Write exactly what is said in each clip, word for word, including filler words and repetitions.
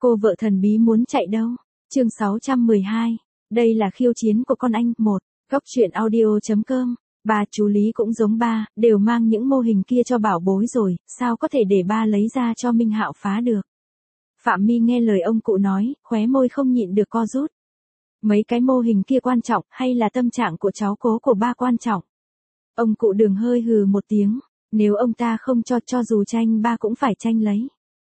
Cô vợ thần bí muốn chạy đâu? Chương sáu trăm mười hai. Đây là khiêu chiến của con anh. một. Góc truyện audio.com. Ba chú Lý cũng giống ba, đều mang những mô hình kia cho bảo bối rồi, sao có thể để ba lấy ra cho Minh Hạo phá được. Phạm My nghe lời ông cụ nói, khóe môi không nhịn được co rút. Mấy cái mô hình kia quan trọng, hay là tâm trạng của cháu cố của ba quan trọng? Ông cụ Đường hơi hừ một tiếng, nếu ông ta không cho cho dù tranh ba cũng phải tranh lấy.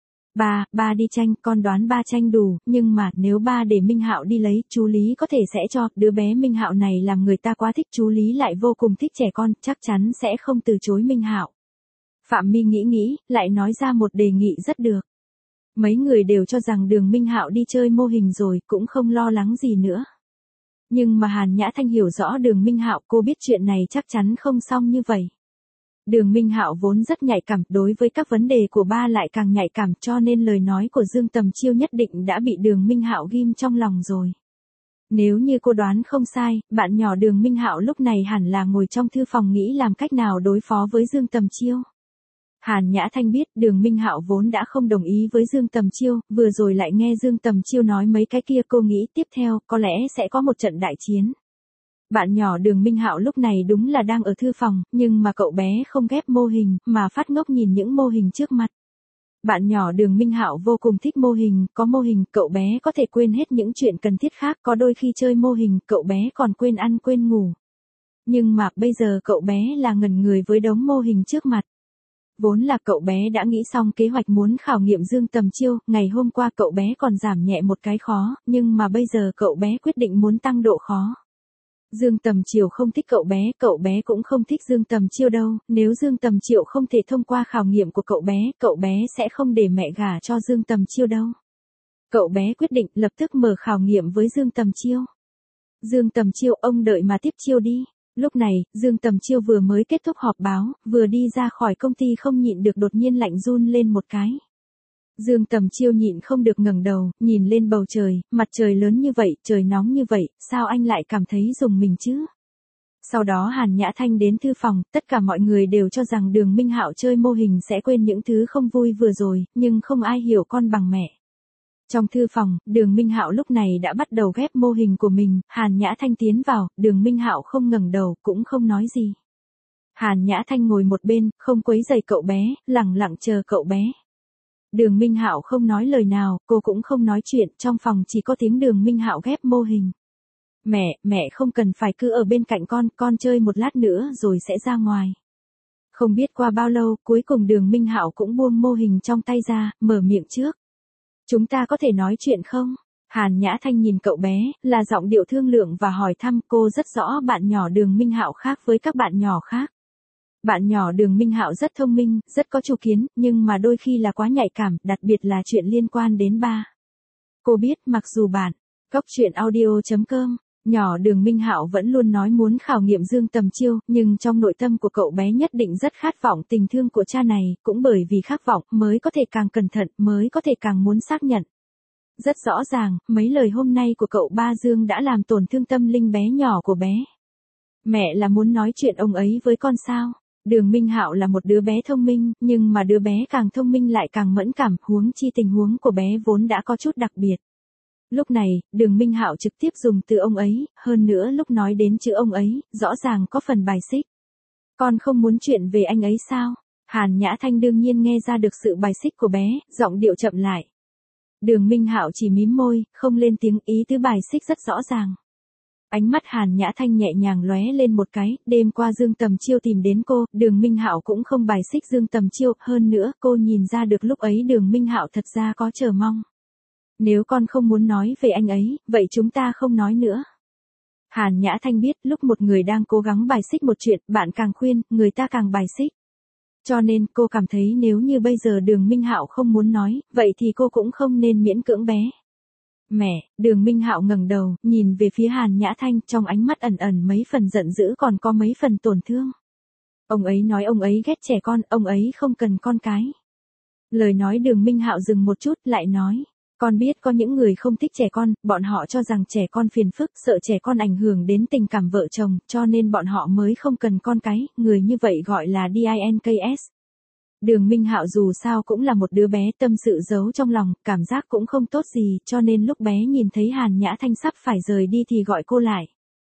Ba, ba đi tranh, con đoán ba tranh đủ, nhưng mà nếu ba để Minh Hạo đi lấy, chú Lý có thể sẽ cho, đứa bé Minh Hạo này làm người ta quá thích, chú Lý lại vô cùng thích trẻ con, chắc chắn sẽ không từ chối Minh Hạo. Phạm My nghĩ nghĩ, lại nói ra một đề nghị rất được. Mấy người đều cho rằng Đường Minh Hạo đi chơi mô hình rồi, cũng không lo lắng gì nữa. Nhưng mà Hàn Nhã Thanh hiểu rõ Đường Minh Hạo, cô biết chuyện này chắc chắn không xong như vậy. Đường Minh Hạo vốn rất nhạy cảm, đối với các vấn đề của ba lại càng nhạy cảm, cho nên lời nói của Dương Tầm Chiêu nhất định đã bị Đường Minh Hạo ghim trong lòng rồi. Nếu như cô đoán không sai, bạn nhỏ Đường Minh Hạo lúc này hẳn là ngồi trong thư phòng nghĩ làm cách nào đối phó với Dương Tầm Chiêu. Hàn Nhã Thanh biết Đường Minh Hạo vốn đã không đồng ý với Dương Tầm Chiêu, vừa rồi lại nghe Dương Tầm Chiêu nói mấy cái kia, cô nghĩ tiếp theo có lẽ sẽ có một trận đại chiến. Bạn nhỏ Đường Minh Hạo lúc này đúng là đang ở thư phòng, nhưng mà cậu bé không ghép mô hình, mà phát ngốc nhìn những mô hình trước mặt. Bạn nhỏ Đường Minh Hạo vô cùng thích mô hình, có mô hình, cậu bé có thể quên hết những chuyện cần thiết khác, có đôi khi chơi mô hình, cậu bé còn quên ăn quên ngủ. Nhưng mà bây giờ cậu bé là ngẩn người với đống mô hình trước mặt. Vốn là cậu bé đã nghĩ xong kế hoạch muốn khảo nghiệm Dương Tầm Chiêu, ngày hôm qua cậu bé còn giảm nhẹ một cái khó, nhưng mà bây giờ cậu bé quyết định muốn tăng độ khó. Dương Tầm Chiêu không thích cậu bé, cậu bé cũng không thích Dương Tầm Chiêu đâu, nếu Dương Tầm Chiêu không thể thông qua khảo nghiệm của cậu bé, cậu bé sẽ không để mẹ gả cho Dương Tầm Chiêu đâu. Cậu bé quyết định lập tức mở khảo nghiệm với Dương Tầm Chiêu. Dương Tầm Chiêu, ông đợi mà tiếp chiêu đi. Lúc này, Dương Tầm Chiêu vừa mới kết thúc họp báo, vừa đi ra khỏi công ty không nhịn được đột nhiên lạnh run lên một cái. Dương Tầm Chiêu nhịn không được ngẩng đầu, nhìn lên bầu trời, mặt trời lớn như vậy, trời nóng như vậy, sao anh lại cảm thấy rùng mình chứ? Sau đó Hàn Nhã Thanh đến thư phòng, tất cả mọi người đều cho rằng Đường Minh Hạo chơi mô hình sẽ quên những thứ không vui vừa rồi, nhưng không ai hiểu con bằng mẹ. Trong thư phòng, Đường Minh Hạo lúc này đã bắt đầu ghép mô hình của mình, Hàn Nhã Thanh tiến vào, Đường Minh Hạo không ngẩng đầu, cũng không nói gì. Hàn Nhã Thanh ngồi một bên, không quấy rầy cậu bé, lẳng lặng chờ cậu bé. Đường Minh Hạo không nói lời nào, cô cũng không nói chuyện, trong phòng chỉ có tiếng Đường Minh Hạo ghép mô hình. Mẹ, mẹ không cần phải cứ ở bên cạnh con, con chơi một lát nữa rồi sẽ ra ngoài. Không biết qua bao lâu, cuối cùng Đường Minh Hạo cũng buông mô hình trong tay ra, mở miệng trước. Chúng ta có thể nói chuyện không? Hàn Nhã Thanh nhìn cậu bé, là giọng điệu thương lượng và hỏi thăm, cô rất rõ bạn nhỏ Đường Minh Hạo khác với các bạn nhỏ khác. Bạn nhỏ Đường Minh Hạo rất thông minh, rất có chủ kiến, nhưng mà đôi khi là quá nhạy cảm, đặc biệt là chuyện liên quan đến ba. Cô biết, mặc dù bạn, góc truyện audio.com, nhỏ Đường Minh Hạo vẫn luôn nói muốn khảo nghiệm Dương Tầm Chiêu, nhưng trong nội tâm của cậu bé nhất định rất khát vọng tình thương của cha này, cũng bởi vì khát vọng mới có thể càng cẩn thận, mới có thể càng muốn xác nhận. Rất rõ ràng, mấy lời hôm nay của cậu ba Dương đã làm tổn thương tâm linh bé nhỏ của bé. Mẹ là muốn nói chuyện ông ấy với con sao? Đường Minh Hạo là một đứa bé thông minh, nhưng mà đứa bé càng thông minh lại càng mẫn cảm, huống chi tình huống của bé vốn đã có chút đặc biệt. Lúc này, Đường Minh Hạo trực tiếp dùng từ ông ấy, hơn nữa lúc nói đến chữ ông ấy, rõ ràng có phần bài xích. Con không muốn chuyện về anh ấy sao? Hàn Nhã Thanh đương nhiên nghe ra được sự bài xích của bé, giọng điệu chậm lại. Đường Minh Hạo chỉ mím môi, không lên tiếng, ý tứ bài xích rất rõ ràng. Ánh mắt Hàn Nhã Thanh nhẹ nhàng lóe lên một cái, đêm qua Dương Tầm Chiêu tìm đến cô, Đường Minh Hạo cũng không bài xích Dương Tầm Chiêu, hơn nữa cô nhìn ra được lúc ấy Đường Minh Hạo thật ra có chờ mong. Nếu con không muốn nói về anh ấy, vậy chúng ta không nói nữa. Hàn Nhã Thanh biết lúc một người đang cố gắng bài xích một chuyện, bạn càng khuyên, người ta càng bài xích. Cho nên cô cảm thấy nếu như bây giờ Đường Minh Hạo không muốn nói, vậy thì cô cũng không nên miễn cưỡng bé. Mẹ, Đường Minh Hạo ngẩng đầu, nhìn về phía Hàn Nhã Thanh, trong ánh mắt ẩn ẩn mấy phần giận dữ còn có mấy phần tổn thương. Ông ấy nói ông ấy ghét trẻ con, ông ấy không cần con cái. Lời nói Đường Minh Hạo dừng một chút, lại nói. Con biết có những người không thích trẻ con, bọn họ cho rằng trẻ con phiền phức, sợ trẻ con ảnh hưởng đến tình cảm vợ chồng, cho nên bọn họ mới không cần con cái, người như vậy gọi là đê i en ca ét. Đường Minh Hạo dù sao cũng là một đứa bé tâm sự giấu trong lòng, cảm giác cũng không tốt gì, cho nên lúc bé nhìn thấy Hàn Nhã Thanh sắp phải rời đi thì gọi cô lại.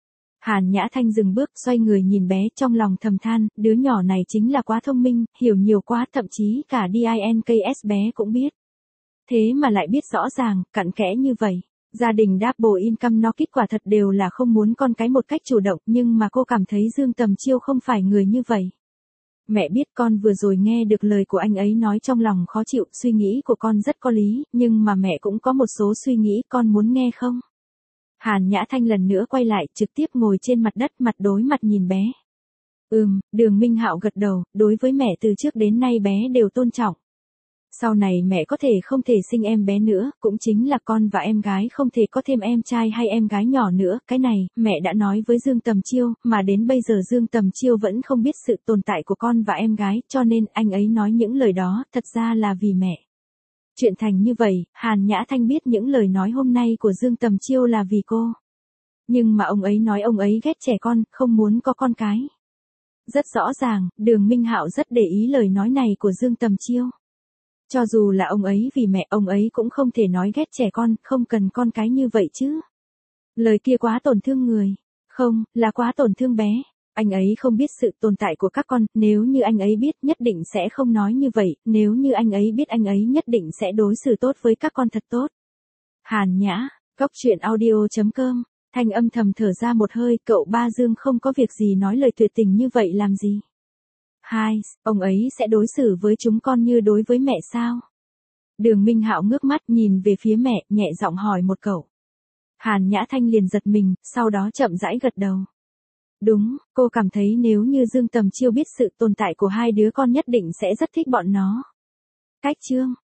Hàn Nhã Thanh dừng bước, xoay người nhìn bé, trong lòng thầm than, đứa nhỏ này chính là quá thông minh, hiểu nhiều quá, thậm chí cả Dinks bé cũng biết. Thế mà lại biết rõ ràng, cặn kẽ như vậy. Gia đình Double Income nó kết quả thật đều là không muốn con cái một cách chủ động, nhưng mà cô cảm thấy Dương Tầm Chiêu không phải người như vậy. Mẹ biết con vừa rồi nghe được lời của anh ấy nói trong lòng khó chịu, suy nghĩ của con rất có lý, nhưng mà mẹ cũng có một số suy nghĩ, con muốn nghe không? Hàn Nhã Thanh lần nữa quay lại, trực tiếp ngồi trên mặt đất, mặt đối mặt nhìn bé. Ừm, Đường Minh Hạo gật đầu, đối với mẹ từ trước đến nay bé đều tôn trọng. Sau này mẹ có thể không thể sinh em bé nữa, cũng chính là con và em gái không thể có thêm em trai hay em gái nhỏ nữa, cái này, mẹ đã nói với Dương Tầm Chiêu, mà đến bây giờ Dương Tầm Chiêu vẫn không biết sự tồn tại của con và em gái, cho nên anh ấy nói những lời đó, thật ra là vì mẹ. Chuyện thành như vậy, Hàn Nhã Thanh biết những lời nói hôm nay của Dương Tầm Chiêu là vì cô. Nhưng mà ông ấy nói ông ấy ghét trẻ con, không muốn có con cái. Rất rõ ràng, Đường Minh Hạo rất để ý lời nói này của Dương Tầm Chiêu. Cho dù là ông ấy vì mẹ, ông ấy cũng không thể nói ghét trẻ con, không cần con cái như vậy chứ. Lời kia quá tổn thương người. Không, là quá tổn thương bé. Anh ấy không biết sự tồn tại của các con, nếu như anh ấy biết nhất định sẽ không nói như vậy, nếu như anh ấy biết anh ấy nhất định sẽ đối xử tốt với các con thật tốt. Hàn Nhã, Cóc Truyện Audio chấm com, Thanh âm thầm thở ra một hơi, cậu ba Dương không có việc gì nói lời tuyệt tình như vậy làm gì. Hai, ông ấy sẽ đối xử với chúng con như đối với mẹ sao? Đường Minh Hạo ngước mắt nhìn về phía mẹ, nhẹ giọng hỏi một câu. Hàn Nhã Thanh liền giật mình, sau đó chậm rãi gật đầu. Đúng, cô cảm thấy nếu như Dương Tầm Chiêu biết sự tồn tại của hai đứa con nhất định sẽ rất thích bọn nó. Cách chương